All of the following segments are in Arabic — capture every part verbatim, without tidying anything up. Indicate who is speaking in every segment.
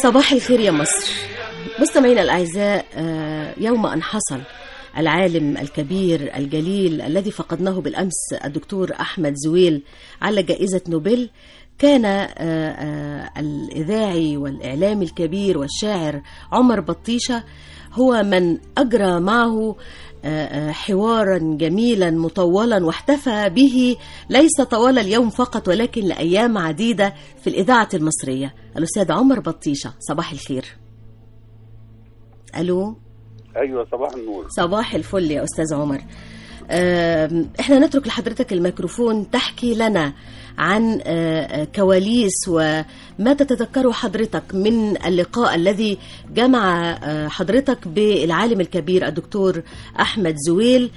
Speaker 1: صباح الخير يا مصر. مستمعينا الأعزاء، يوم أن حصل العالم الكبير الجليل الذي فقدناه بالأمس الدكتور أحمد زويل على جائزة نوبل، كان الإذاعي والإعلامي الكبير والشاعر عمر بطيشة هو من أجرى معه حوارا جميلا مطولا واحتفى به ليس طوال اليوم فقط ولكن لأيام عديدة في الإذاعة المصرية. الأستاذ عمر بطيشة، صباح الخير. ألو.
Speaker 2: أيوة، صباح النور.
Speaker 1: صباح الفل يا أستاذ عمر. احنا نترك لحضرتك الميكروفون تحكي لنا عن كواليس وما تتذكره حضرتك من اللقاء الذي جمع حضرتك بالعالم الكبير الدكتور أحمد زويل،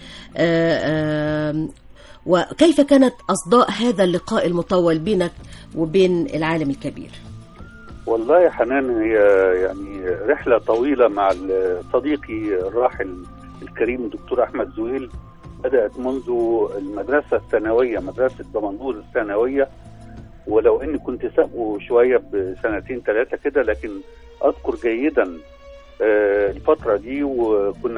Speaker 1: وكيف كانت أصداء هذا اللقاء المطول بينك وبين العالم الكبير.
Speaker 2: والله يا حنان، هي يعني رحلة طويلة مع صديقي الراحل الكريم الدكتور أحمد زويل. بدأت منذ المدرسة الثانوية، مدرسة دمنهور الثانوية، ولو إني كنت سابقه شوية بسنتين ثلاثة كده، لكن أذكر جيدا الفترة دي، وكنا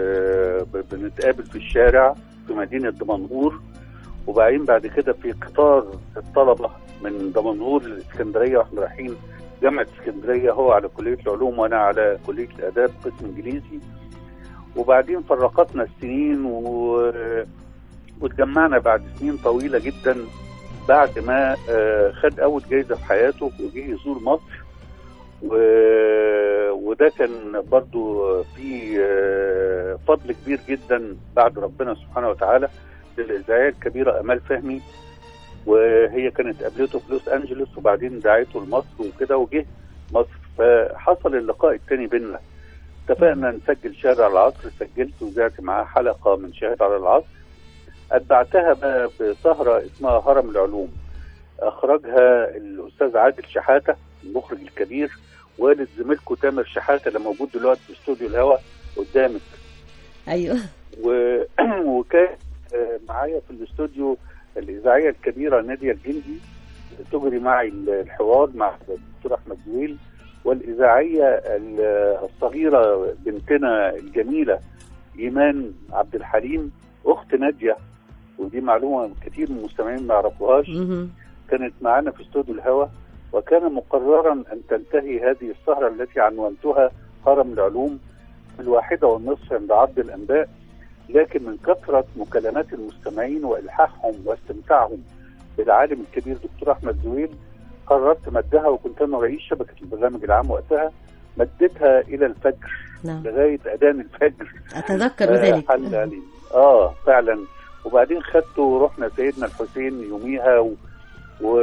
Speaker 2: بنتقابل في الشارع في مدينة دمنهور، وبعدين بعد كده في قطار الطلبة من دمنهور للإسكندرية، واحنا رايحين جامعة اسكندرية، هو على كلية العلوم وأنا على كلية الآداب قسم إنجليزي. وبعدين فرقتنا السنين و... وتجمعنا بعد سنين طويلة جدا، بعد ما خد أول جايزة في حياته وجه يزور مصر. و... وده كان برضو في فضل كبير جدا بعد ربنا سبحانه وتعالى للإذاعية الكبيرة أمال فهمي، وهي كانت قابلته في لوس أنجلوس وبعدين دعيته لمصر وكده وجه مصر. فحصل اللقاء الثاني بيننا، اتفقنا نسجل شاهد على العصر، سجلت وزعت معاه حلقة من شاهد على العصر. أتبعتها بقى بسهرة اسمها هرم العلوم، أخرجها الأستاذ عادل شحاتة المخرج الكبير، والد زميلكو تامر شحاتة اللي موجود دلوقتي في استوديو الهوا قدامك.
Speaker 1: أيوه.
Speaker 2: و... وكان معايا في الاستوديو الإذاعية الكبيرة نادية الجندي، تجري معي الحوار مع الدكتور أحمد زويل، والإذاعية الصغيرة بنتنا الجميلة إيمان عبد الحليم أخت نادية، ودي معلومة كتير من المستمعين ما يعرفوهاش، كانت معنا في استوديو الهوا. وكان مقررا أن تنتهي هذه السهرة التي عنونتها هرم العلوم في الواحدة والنصف عند عرض الأنباء، لكن من كثرة مكالمات المستمعين وإلحاحهم واستمتاعهم بالعالم الكبير دكتور أحمد زويل قررت مدها، وكنت أنا رئيس شبكة البرنامج العام وقتها، مدتها إلى الفجر. نعم. لغاية أذان الفجر
Speaker 1: أتذكر ذلك.
Speaker 2: آه, آه فعلا. وبعدين خدته ورحنا سيدنا الحسين يوميها و... و...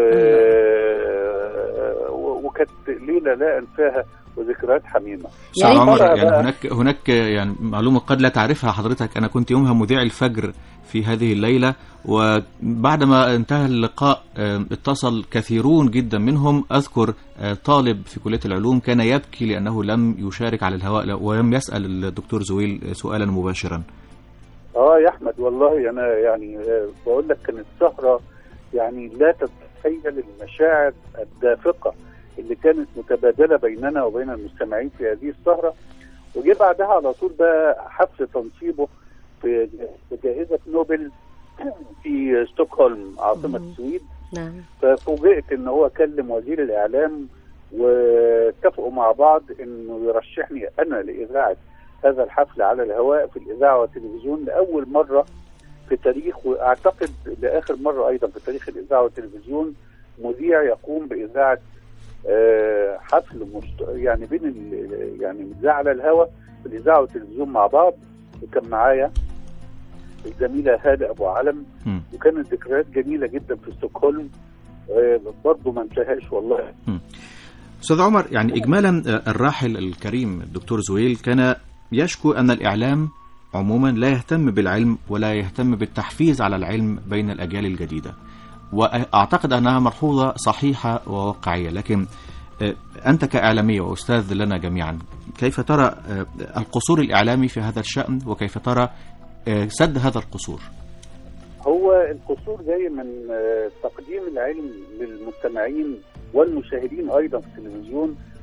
Speaker 2: وكانت ليلة لا أنساها وذكريات حميمة.
Speaker 3: يعني عمر، يعني هناك هناك يعني معلومة قد لا تعرفها حضرتك. أنا كنت يومها مذيع الفجر في هذه الليلة، وبعدما انتهى اللقاء اتصل كثيرون جدا منهم. أذكر طالب في كلية العلوم كان يبكي لأنه لم يشارك على الهواء ولم يسأل الدكتور زويل سؤالا مباشرا.
Speaker 2: اه يا أحمد، والله أنا يعني بقول لك كانت سهرة يعني لا تتخيل المشاعر الدافقة اللي كانت متبادلة بيننا وبين المستمعين في هذه السهرة. وجي بعدها على طول بقى حفل تنصيبه في جائزة نوبل في ستوكهولم عاصمة السويد.
Speaker 1: نعم.
Speaker 2: ففوجئت ان هو كلم وزير الإعلام واتفقوا مع بعض انه يرشحني انا لإذاعة هذا الحفل على الهواء في الإذاعة والتلفزيون لأول مرة في تاريخ، واعتقد لآخر مرة ايضا في تاريخ الإذاعة والتلفزيون، مذيع يقوم بإذاعة أه حفل مشت... يعني بين ال... يعني مذاع على الهواء في الإذاعة والتلفزيون مع بعض. وكان معايا الزميلة هالة أبو علم، وكانت ذكريات جميلة جدا في ستوكهولم أه برضه ما انتهاش والله.
Speaker 3: أستاذ عمر، يعني إجمالا الراحل الكريم الدكتور زويل كان يشكو أن الإعلام عموما لا يهتم بالعلم ولا يهتم بالتحفيز على العلم بين الأجيال الجديدة، وأعتقد أنها ملحوظة صحيحة وواقعية. لكن أنت كإعلامية وأستاذ لنا جميعا، كيف ترى القصور الإعلامي في هذا الشأن، وكيف ترى سد هذا القصور؟
Speaker 2: هو القصور جاي من تقديم العلم للمستمعين والمشاهدين أيضا في التلفزيون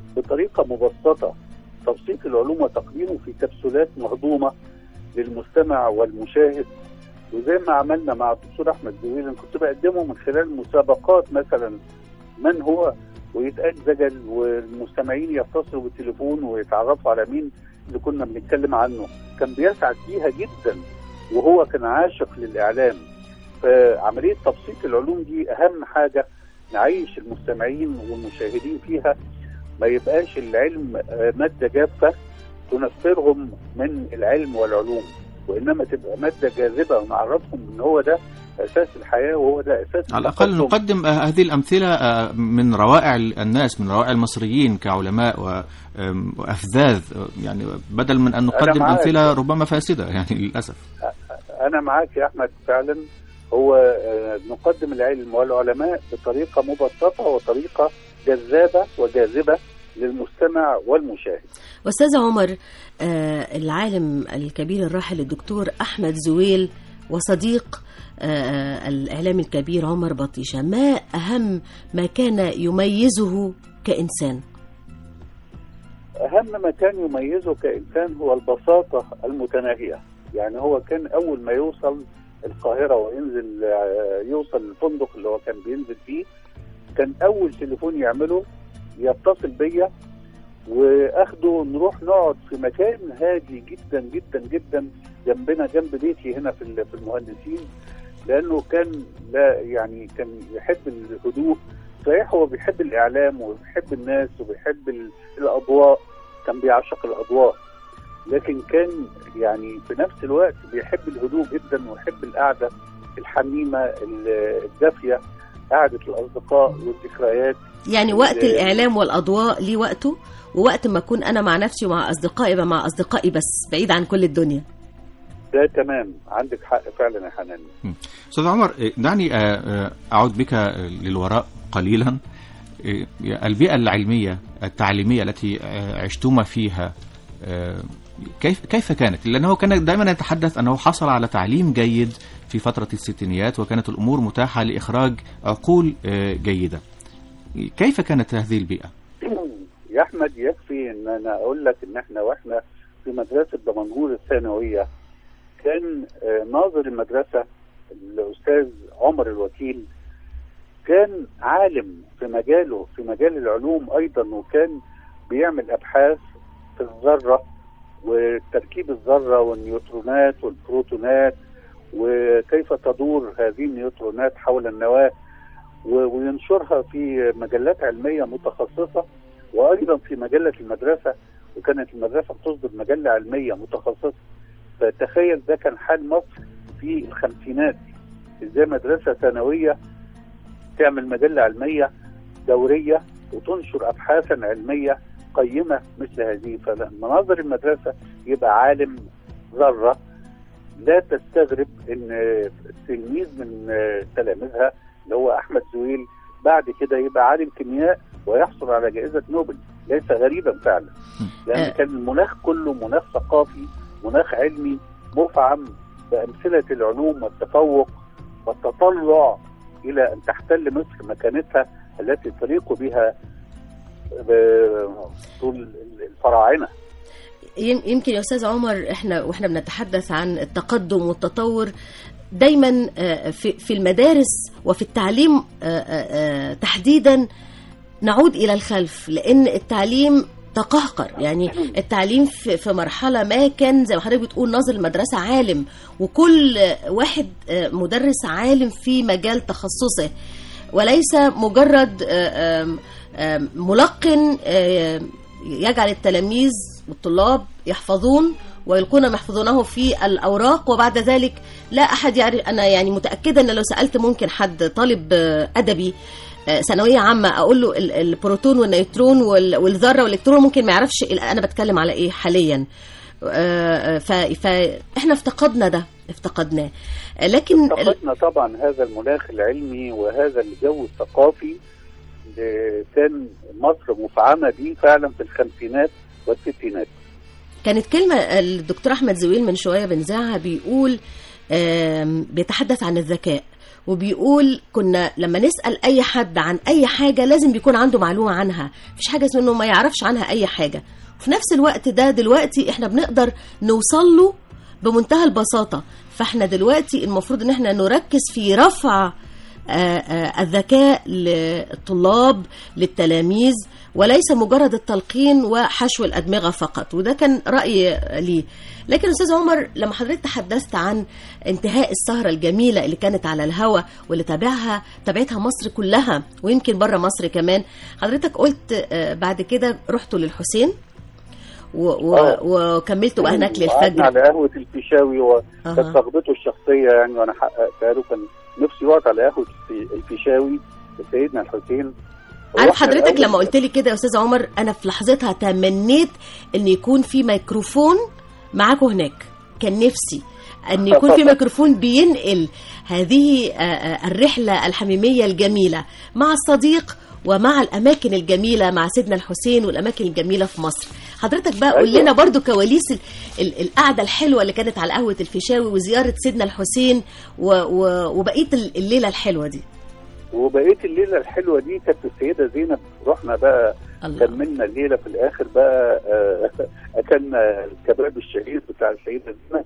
Speaker 2: بطريقة مبسطة تبسيط العلوم وتقديمه في كبسولات مهضومة للمستمع والمشاهد. وزي ما عملنا مع الدكتور أحمد زويل، أنا كنت بقدمه من خلال مسابقات مثلا من هو، ويتقال زجل والمستمعين يتصلوا بالتليفون ويتعرفوا على مين اللي كنا بنتكلم عنه. كان بيسعد بيها جدا، وهو كان عاشق للإعلام. فعملية تبسيط العلوم دي أهم حاجة نعيش المستمعين والمشاهدين فيها، ما يبقاش العلم مادة جافة تنفرهم من العلم والعلوم، وإنما تبقى مادة جاذبة ونعرفهم إن هو ده أساس الحياة وهو ده أساس
Speaker 3: على الأقل نقدم هذه الأمثلة من روائع الناس، من روائع المصريين كعلماء وأفذاذ، يعني بدل من أن نقدم أمثلة ربما فاسدة يعني للأسف.
Speaker 2: أنا معاك يا أحمد، فعلا هو نقدم العلم والعلماء بطريقة مبسطة وطريقة جذابة وجاذبة للمستمع والمشاهد.
Speaker 1: أستاذ عمر، آه العالم الكبير الراحل الدكتور أحمد زويل وصديق آه الإعلام الكبير عمر بطيشة، ما أهم ما كان يميزه كإنسان؟
Speaker 2: أهم ما كان يميزه كإنسان هو البساطة المتناهية. يعني هو كان أول ما يوصل القاهرة وينزل آه يوصل الفندق اللي هو كان بينزل فيه، كان أول تليفون يعمله يتصل بيا واخده نروح نقعد في مكان هادي جدا جدا جدا جنبنا، جنب بيتي هنا في في المهندسين، لانه كان لا يعني كان يحب الهدوء. صحيح هو بيحب الاعلام وبيحب الناس وبيحب الاضواء، كان بيعشق الاضواء، لكن كان يعني في نفس الوقت بيحب الهدوء جدا ويحب القعده الحميمه الدافيه، قعده الاصدقاء والذكريات.
Speaker 1: يعني وقت الإعلام والأضواء ليه وقته، ووقت ما أكون أنا مع نفسي ومع أصدقائي يبقى مع أصدقائي بس بعيد عن كل الدنيا.
Speaker 2: ده تمام، عندك حق فعلا يا حنان.
Speaker 3: أستاذ عمر، دعني أعود بك للوراء قليلا. البيئة العلمية التعليمية التي عشتما فيها كيف كيف كانت؟ لأنه كان دائما يتحدث أنه حصل على تعليم جيد في فترة الستينيات، وكانت الأمور متاحة لإخراج عقول جيدة. كيف كانت هذه البيئة؟
Speaker 2: يا أحمد، يكفي أن أنا أقول لك أن احنا وإحنا في مدرسة دمنهور الثانوية كان ناظر المدرسة الأستاذ عمر الوكيل كان عالم في مجاله، في مجال العلوم أيضا، وكان بيعمل أبحاث في الذرة وتركيب الذرة والنيوترونات والبروتونات وكيف تدور هذه النيوترونات حول النواة، وينشرها في مجلات علمية متخصصة وأيضا في مجلة المدرسة، وكانت المدرسة تصدر مجلة علمية متخصصة. فتخيل ده كان حال مصر في الخمسينات، ازاي مدرسة ثانوية تعمل مجلة علمية دورية وتنشر أبحاثا علمية قيمة مثل هذه. فمناظر المدرسة يبقى عالم ذرة، لا تستغرب ان تلميذ من تلاميذها اللي هو أحمد زويل بعد كده يبقى عالم كيمياء ويحصل على جائزة نوبل. ليس غريبا فعلا، لأن كان المناخ كله مناخ ثقافي، مناخ علمي مفعم بأمثلة العلوم والتفوق والتطلع إلى أن تحتل مصر مكانتها التي تليق بها طول الفراعنة.
Speaker 1: يمكن يا أستاذ عمر، إحنا وإحنا بنتحدث عن التقدم والتطور دايما في في المدارس وفي التعليم تحديدا نعود إلى الخلف، لأن التعليم تقهقر. يعني التعليم في مرحلة ما كان زي ما حضرتك بتقول ناظر المدرسة عالم، وكل واحد مدرس عالم في مجال تخصصه، وليس مجرد ملقن يجعل التلاميذ والطلاب يحفظون ويلقون ما يحفظونه في الأوراق، وبعد ذلك لا أحد يعرف. أنا يعني متأكدة أن لو سألت ممكن حد طالب أدبي ثانوية عامة أقول له البروتون والنيوترون والذرة والإلكترون ممكن ما يعرفش أنا بتكلم على إيه حاليا. فإحنا افتقدنا ده، افتقدناه. لكن
Speaker 2: افتقدنا طبعا هذا المناخ العلمي وهذا الجو الثقافي اللي كان مصر مفعمة به فعلا في الخمسينات والستينات.
Speaker 1: كانت كلمة الدكتور أحمد زويل من شوية بنزاعها بيقول بيتحدث عن الذكاء، وبيقول كنا لما نسأل أي حد عن أي حاجة لازم بيكون عنده معلومة عنها، مفيش حاجة اسمه إنه ما يعرفش عنها أي حاجة. وفي نفس الوقت ده دلوقتي إحنا بنقدر نوصل له بمنتهى البساطة. فإحنا دلوقتي المفروض إن إحنا نركز في رفع الذكاء للطلاب للتلاميذ، وليس مجرد التلقين وحشو الأدمغة فقط. وده كان رأيي لي. لكن أستاذ عمر، لما حضرتك تحدثت عن انتهاء السهرة الجميلة اللي كانت على الهوا واللي تابعها تابعتها مصر كلها ويمكن بره مصر كمان، حضرتك قلت بعد كده رحتوا للحسين وكملتوا بقى هناك للفجر
Speaker 2: على قهوة الفيشاوي، وكانت رغبته الشخصية يعني، وأنا حققتها له. كان نفسي يقعد على قهوة الفيشاوي سيدنا الحسين.
Speaker 1: عارف حضرتك لما قلت لي كده يا أستاذ عمر، أنا في لحظتها تمنيت أن يكون في ميكروفون معاكم هناك. كان نفسي أن يكون في ميكروفون بينقل هذه الرحلة الحميمية الجميلة مع الصديق ومع الأماكن الجميلة مع سيدنا الحسين والأماكن الجميلة في مصر. حضرتك بقى قول لنا برضو كواليس القعدة الحلوة اللي كانت على قهوة الفيشاوي وزيارة سيدنا الحسين وبقية الليلة الحلوة دي.
Speaker 2: وبقية الليلة الحلوة دي كانت السيدة زينب. رحنا بقى كملنا الليلة في الآخر بقى أكلنا الكباب الشهير بتاع السيدة زينب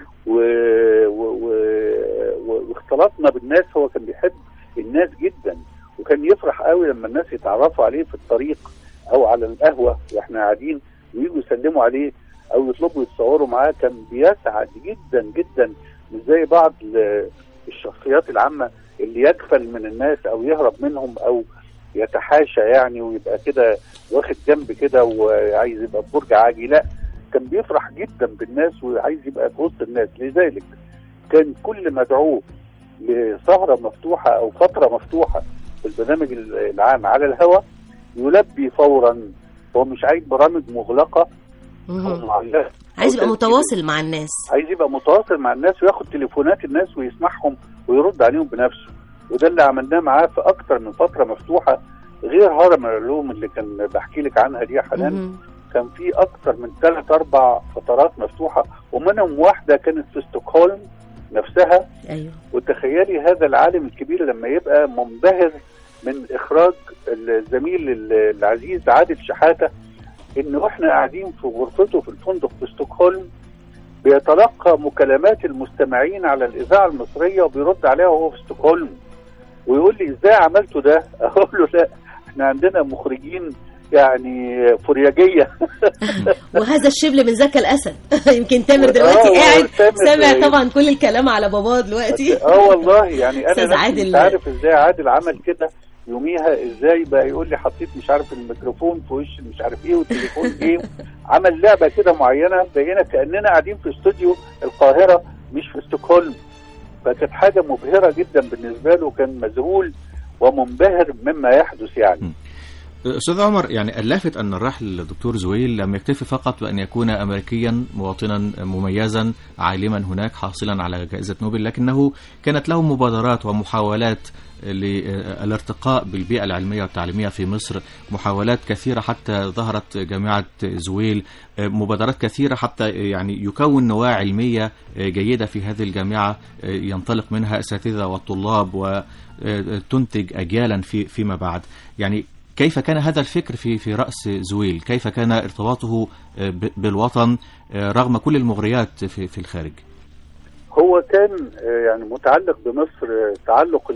Speaker 2: واختلطنا بالناس. هو كان بيحب الناس جدا، وكان يفرح قوي لما الناس يتعرفوا عليه في الطريق او على القهوه واحنا قاعدين ويجوا يسلموا عليه او يطلبوا يتصوروا معاه. كان بيسعد جدا جدا، مش زي بعض الشخصيات العامه اللي يكفل من الناس او يهرب منهم او يتحاشى يعني، ويبقى كده واخد جنب كده وعايز يبقى في برج عاجي. لا، كان بيفرح جدا بالناس وعايز يبقى في وسط الناس. لذلك كان كل مدعو لسهره مفتوحه او فتره مفتوحه في البرنامج العام على الهواء يلبي فورا. هو مش عايز برامج مغلقة،
Speaker 1: عايز يبقى متواصل مع الناس،
Speaker 2: عايز يبقى متواصل مع الناس وياخد تليفونات الناس ويسمعهم ويرد عليهم بنفسه. وده اللي عملناه معاه في أكتر من فترة مفتوحة، غير هرم العلوم اللي كان بحكي لك عنها دي يا حنان. كان في أكتر من ثلاث أربع فترات مفتوحة، ومنهم واحدة كانت في ستوكهولم نفسها.
Speaker 1: أيوه.
Speaker 2: وتخيلي هذا العالم الكبير لما يبقى منبهر من إخراج الزميل العزيز عادل شحاتة، إنه إحنا قاعدين في غرفته في الفندق في ستوكهولم بيتلقى مكالمات المستمعين على الإذاعة المصرية وبيرد عليها وهو في ستوكهولم، ويقول لي إزاي عملتوا ده؟ أقول له لا، إحنا عندنا مخرجين يعني فرياجية.
Speaker 1: وهذا الشبل من ذكى الأسد. يمكن تامر دلوقتي قاعد سامع طبعا كل الكلام على باباه دلوقتي.
Speaker 2: اه والله يعني أنا مش عارف إزاي عادل عمل كده يوميها، إزاي بقى يقول لي حطيت مش عارف الميكروفون في وش مش عارف إيه والتليفون إيه. عمل لعبة كده معينة بقينا كأننا قاعدين في استوديو القاهرة مش في ستوكهولم. فكانت حاجة مبهرة جدا بالنسبة له، كان مذهول ومنبهر مما يحدث يعني.
Speaker 3: أستاذ عمر، يعني اللافت أن الراحل الدكتور زويل لم يكتفي فقط بأن يكون أمريكيا مواطنا مميزا عالما هناك حاصلا على جائزة نوبل، لكنه كانت له مبادرات ومحاولات للارتقاء بالبيئة العلمية والتعليمية في مصر، محاولات كثيرة حتى ظهرت جامعة زويل، مبادرات كثيرة حتى يعني يكون نواة علمية جيدة في هذه الجامعة ينطلق منها أساتذة والطلاب وتنتج أجيالا في فيما بعد. يعني كيف كان هذا الفكر في في رأس زويل؟ كيف كان ارتباطه بالوطن رغم كل المغريات في في الخارج؟
Speaker 2: هو كان يعني متعلق بمصر تعلق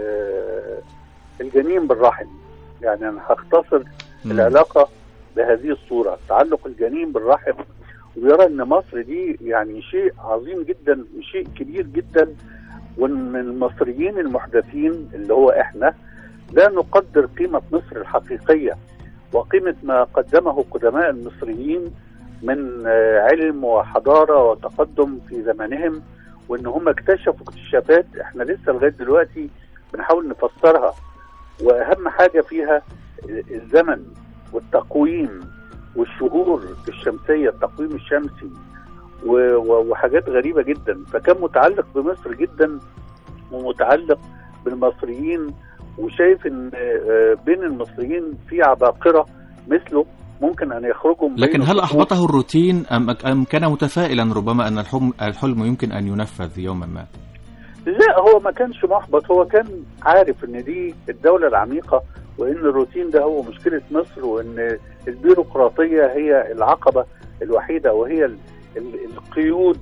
Speaker 2: الجنين بالرحم. يعني أنا هختصر م. العلاقة بهذه الصورة، تعلق الجنين بالرحم، ويرى أن مصر دي يعني شيء عظيم جدا وشيء كبير جدا، وأن المصريين المحدثين اللي هو إحنا لا نقدر قيمة مصر الحقيقية وقيمة ما قدمه قدماء المصريين من علم وحضارة وتقدم في زمانهم، وان هم اكتشفوا اكتشافات احنا لسه لغاية دلوقتي بنحاول نفسرها. واهم حاجة فيها الزمن والتقويم والشهور الشمسية، التقويم الشمسي وحاجات غريبة جدا. فكان متعلق بمصر جدا ومتعلق بالمصريين، وشايف ان بين المصريين في عباقرة مثله ممكن ان يخرجوا.
Speaker 3: لكن هل احبطه الروتين ام ام كان متفائلا ربما ان الحلم الحلم يمكن ان ينفذ يوما ما؟
Speaker 2: لا، هو ما كانش محبط، هو كان عارف ان دي الدولة العميقة، وان الروتين ده هو مشكلة مصر، وان البيروقراطية هي العقبة الوحيدة، وهي ال ال القيود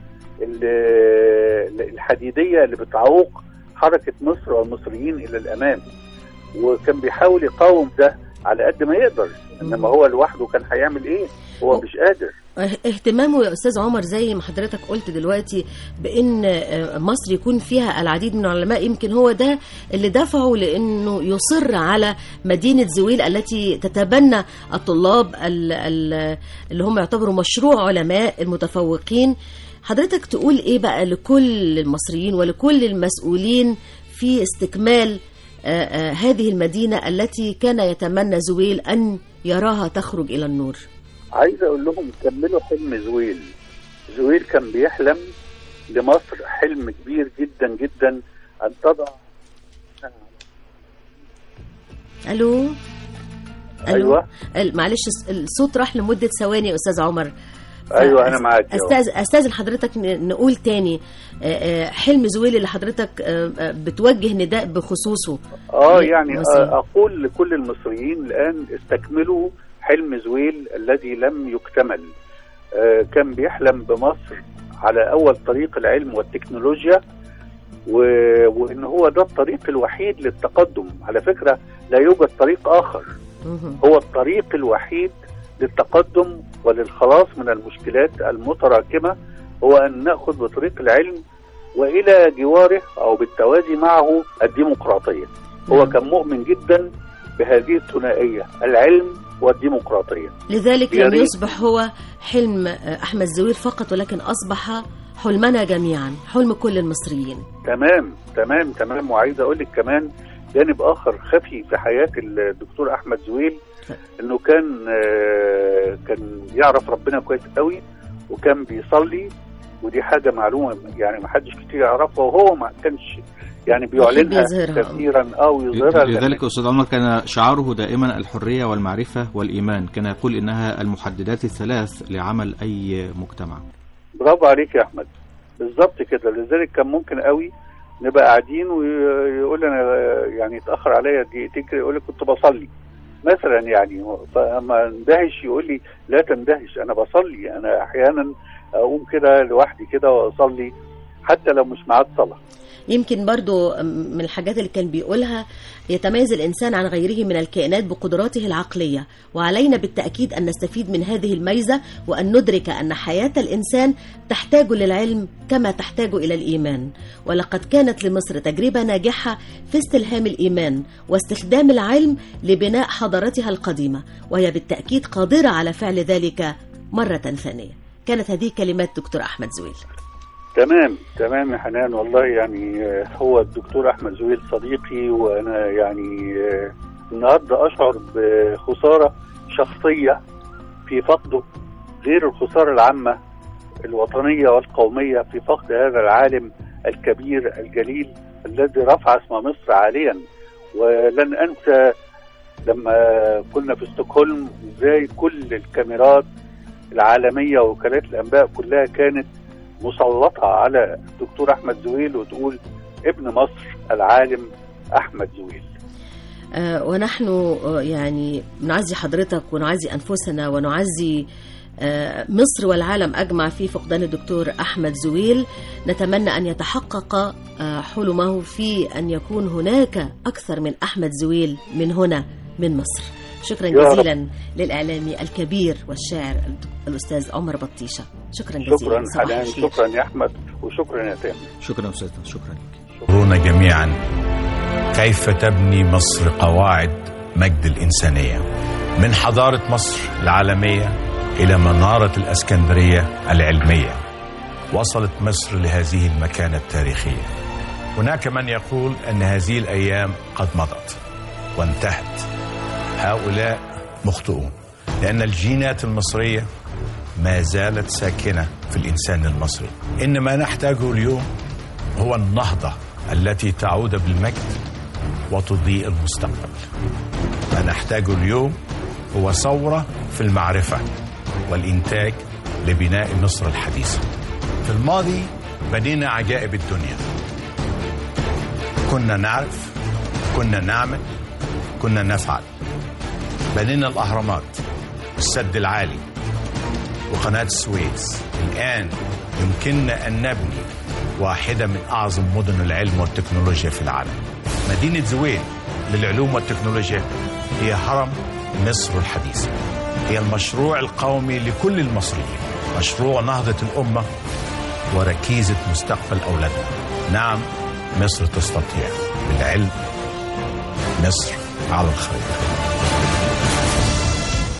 Speaker 2: الحديدية اللي بتعوق حركة مصر والمصريين إلى الأمام. وكان بيحاول يقاوم ده على قد ما يقدر، إنما هو لوحده كان هيعمل إيه؟ هو مش قادر.
Speaker 1: اهتمامه يا أستاذ عمر زي ما حضرتك قلت دلوقتي بأن مصر يكون فيها العديد من العلماء، يمكن هو ده اللي دفعه لأنه يصر على مدينة زويل التي تتبنى الطلاب اللي هم يعتبروا مشروع علماء المتفوقين. حضرتك تقول إيه بقى لكل المصريين ولكل المسؤولين في استكمال آآ آآ هذه المدينة التي كان يتمنى زويل أن يراها تخرج إلى النور؟
Speaker 2: عايز أقول لهم كملوا حلم زويل. زويل كان بيحلم لمصر حلم كبير جدا جدا، أن تضع.
Speaker 1: ألو.
Speaker 2: أيوة.
Speaker 1: معلش الصوت راح لمدة ثواني يا أستاذ عمر.
Speaker 2: ايوه انا معاك.
Speaker 1: استاذ استاذن حضرتك نقول تاني حلم زويل اللي حضرتك بتوجه نداء بخصوصه.
Speaker 2: اه يعني مصر. اقول لكل المصريين الان استكملوا حلم زويل الذي لم يكتمل. كان بيحلم بمصر على اول طريق العلم والتكنولوجيا، وان هو ده الطريق الوحيد للتقدم. على فكرة لا يوجد طريق اخر، هو الطريق الوحيد للتقدم وللخلاص من المشكلات المتراكمة، هو أن نأخذ بطريق العلم وإلى جواره أو بالتوازي معه الديمقراطية. هو كان مؤمن جدا بهذه الثنائية، العلم والديمقراطية.
Speaker 1: لذلك لم يصبح هو حلم أحمد زويل فقط، ولكن أصبح حلمنا جميعا، حلم كل المصريين.
Speaker 2: تمام تمام تمام. وعايز أقول لك كمان جانب آخر خفي في حياة الدكتور أحمد زويل، انه كان كان يعرف ربنا كويس قوي، وكان بيصلي، ودي حاجه معلومه يعني ما حدش كتير يعرفها، وهو ما كانش يعني بيعلنها كثيرا او يظهرها.
Speaker 3: لذلك استاذ عمر كان شعاره دائما الحريه والمعرفه والايمان، كان يقول انها المحددات الثلاث لعمل اي مجتمع.
Speaker 2: برافو عليك يا احمد، بالظبط كده. لذلك كان ممكن قوي نبقى قاعدين ويقول انا يعني اتاخر عليا دقيقتين كده، يقول لي كنت بصلي مثلا يعني، فاما اندهش يقول لي لا تندهش، انا بصلي. انا احيانا اقوم كده لوحدي كده واصلي حتى لو مش ميعاد صلاه.
Speaker 1: يمكن برضو من الحاجات اللي كان بيقولها يتميز الإنسان عن غيره من الكائنات بقدراته العقلية، وعلينا بالتأكيد أن نستفيد من هذه الميزة، وأن ندرك أن حياة الإنسان تحتاج للعلم كما تحتاج إلى الإيمان. ولقد كانت لمصر تجربة ناجحة في استلهام الإيمان واستخدام العلم لبناء حضارتها القديمة، وهي بالتأكيد قادرة على فعل ذلك مرة ثانية. كانت هذه كلمات دكتور أحمد زويل.
Speaker 2: تمام تمام يا حنان. والله يعني هو الدكتور أحمد زويل صديقي، وأنا يعني النهاردة أشعر بخسارة شخصية في فقده، غير الخسارة العامة الوطنية والقومية في فقد هذا العالم الكبير الجليل الذي رفع اسم مصر عاليا. ولن أنسى لما كنا في ستوكهولم ازاي كل الكاميرات العالمية ووكالات الأنباء كلها كانت مسلطة على الدكتور أحمد زويل، وتقول ابن مصر العالم أحمد زويل.
Speaker 1: آه ونحن آه يعني نعزي حضرتك ونعزي أنفسنا ونعزي آه مصر والعالم أجمع في فقدان الدكتور أحمد زويل. نتمنى أن يتحقق آه حلمه في أن يكون هناك أكثر من أحمد زويل من هنا من مصر. شكرا جزيلا للإعلامي الكبير والشاعر الأستاذ عمر بطيشة. شكرا جزيلا.
Speaker 2: شكرا حنان، شكرا يا أحمد، وشكرا يا تامر.
Speaker 3: شكرا أستاذ، شكرا لك.
Speaker 4: رونا جميعا كيف تبني مصر قواعد مجد الإنسانية، من حضارة مصر العالمية إلى منارة الأسكندرية العلمية. وصلت مصر لهذه المكانة التاريخية. هناك من يقول أن هذه الأيام قد مضت وانتهت. هؤلاء مخطئون، لأن الجينات المصرية ما زالت ساكنة في الإنسان المصري. إن ما نحتاجه اليوم هو النهضة التي تعود بالمجد وتضيء المستقبل. ما نحتاجه اليوم هو ثورة في المعرفة والإنتاج لبناء مصر الحديثة. في الماضي بنينا عجائب الدنيا، كنا نعرف، كنا نعمل، كنا نفعل. بنينا الأهرامات والسد العالي وقناة السويس. الآن يمكننا أن نبني واحدة من أعظم مدن العلم والتكنولوجيا في العالم. مدينة زويل للعلوم والتكنولوجيا هي هرم مصر الحديثة، هي المشروع القومي لكل المصريين، مشروع نهضة الأمة وركيزة مستقبل أولادنا. نعم، مصر تستطيع، بالعلم مصر على الخريطة.